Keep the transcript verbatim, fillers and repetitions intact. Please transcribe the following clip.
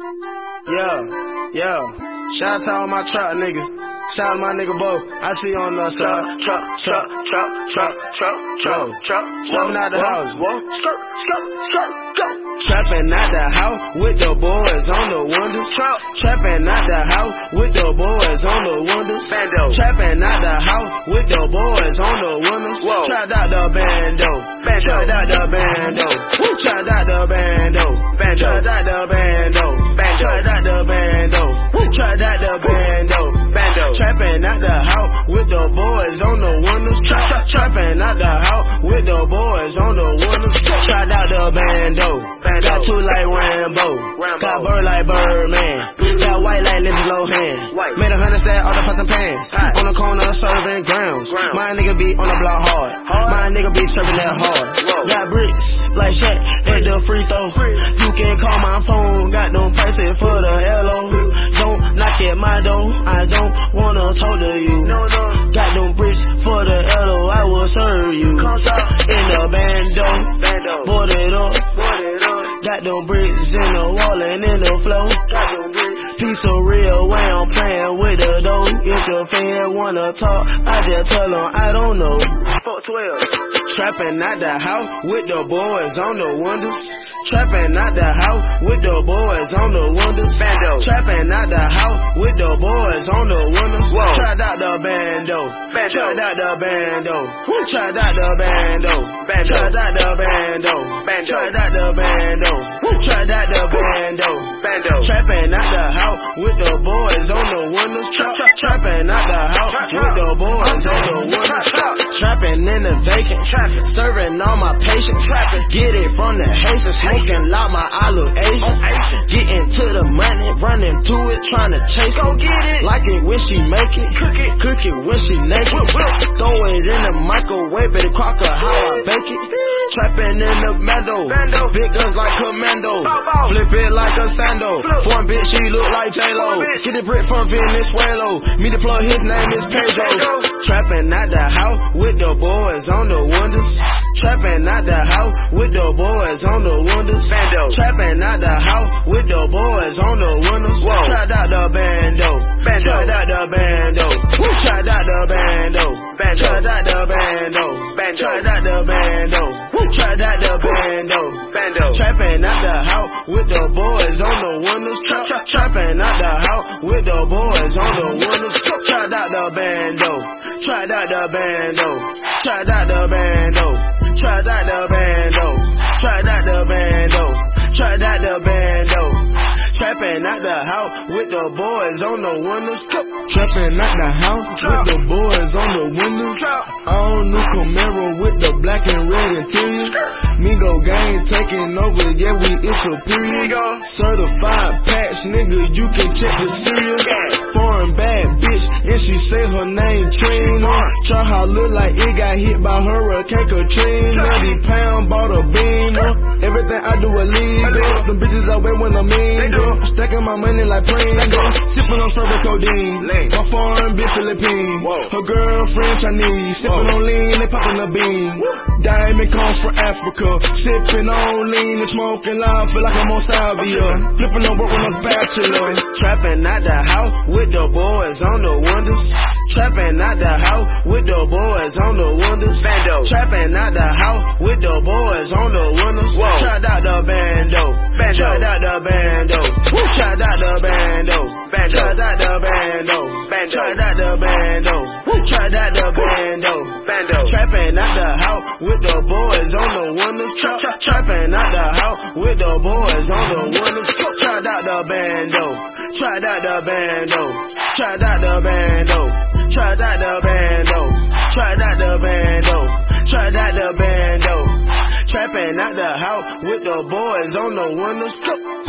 Yeah, yeah. Shout out to all my trap niggas. Shout out to my nigga Bo. I see you on the side. Trap, trap, trap, trap, trap, trap, trap. Trapping out the house. Skirt, skirt, skirt, go. Trapping out the house with the boys on the windows. Trap. Trapping out the house with the boys on the windows. Bando. Trapping out the house with the boys on the windows. Whoa. Trapped out the bando. Bando. Trapped out the bando. Trapped out the bando. Bando. Trapped out the bando. Bando. Trapped out the bando. Trapped out the bando. Bando. Trapping out the house with the boys on the windows. Trap, trapping out the house with the boys on the windows. Trapped out the bando. Bando. Got two like Rambo. Rambo. Got bird like Birdman. Got white like Lindsay Lohan. White. Made a hundred set all the pots and pans. Hot. On the corner serving grounds. Grounds. My nigga be on the block hard. Hard. My nigga be serving that hard. Whoa. Got bricks like Shaq at the free throw. You can call my phone. Got them prices for the L O. Don't knock at my door. I don't wanna talk to you. No, no. Got them bricks for the L O. I will serve you. Come stop. In the bando. Bando. Board it up. Put it up. Got them bricks in the wall and in the floor. Got them bricks. Piece of real way I'm playing with the dough. If the fan wanna talk, I just tell them I don't know. Fuck twelve. Trapping out the house with the boys on the windows. Trapping out the house with the boys on the windows. Bando. Trapping out the house with the boys on the windows. Whoa. Trapped out the bando. Bando. Trapped out the bando. Trapped out the bando. Bando. Trapped out the bando. Bando. Trapped out the bando. Trapped out the bando. Bando. Trapping out the house with the boys on the windows. Tra- tra- trapping out the house with the boys on the windows. Trapping in the vacant. Trapping. Serving all my patients. Trapping. Get it from the Haitians. Smoking loud, my I look Asian. Asian. Getting to the money, running to it, trying to chase Go it. get it. Like it when she make it. Cook it. Cook it when she naked. Whip, whip. Throw it in the microwave, baby crocker, how I bake it. Trapping in the bando. Bando. Big guns like commando. Bow, bow. Flip it like a sando. Flip. Foreign bitch, she look like J-Lo. Foreign bitch. Get the brick from Venezuela. Me the plug, his name is Pedro. Pedro. Trapping out the house with the boys on the windows. Trapping out the house with the boys on the windows. Bando. Trapping out the house with the boys on the windows. Whoa. Trapped out the bando. Bando. Trapped out the bando. Trapped out the bando. Bando. Trapped out the bando. Bando. Trapped out the bando. Trapped out the bando. Bando. Trapping out the house with the boys on the windows. Tra- tra- trapping out the house with the boys on the windows. Tra- Trapped out the bando. Trapped out the bando. Trapped out the bando. Trapped out the bando. Trapped out the bando. Trapped out the bando. Trapping out the house with the boys on the windows. Trapping out the house with the boys on the windows. All new Camaro with the black and red interior. Migo gang taking over, yeah, we is superior. Migo. Certified patch, nigga, you can check the serial. Foreign bad bitch, and she say her name Trina. Try how look like it got hit by Hurricane Katrina. ninety pound, bought a beamer. Everything I do illegal. Them bitches away when I'm in. Stacking my money like Pringles. Sipping on strawberry codeine. My foreign bitch Philippine. Her girlfriend Chinese. Sipping on lean, they popping a bean. Diamond comes from Africa. Sipping on lean and smoking loud. Feel like I'm on salvia. Flipping on work when I'm spatula. Trapping out the house with the boys on the windows. Trapping out the house with the boys on the windows. Bando. Trapping out the house with the boys on the windows. Whoa. Trapped out the bando. Bando. Trapped out the bando. Trapped out the bando. Bando. Trapped out the bando. Bando. Trapped out the bando. Trapped out the bando. Bando. Trapping out the house with the boys on the windows. Tra- tra- trapping out the house with the boys on the windows. Trapped out the bando. Trapped out the bando. Trapped out the bando. Trapped out the bando. Trapped out the bando. Trapped out the bando. Trapping out the house with the boys on the windows.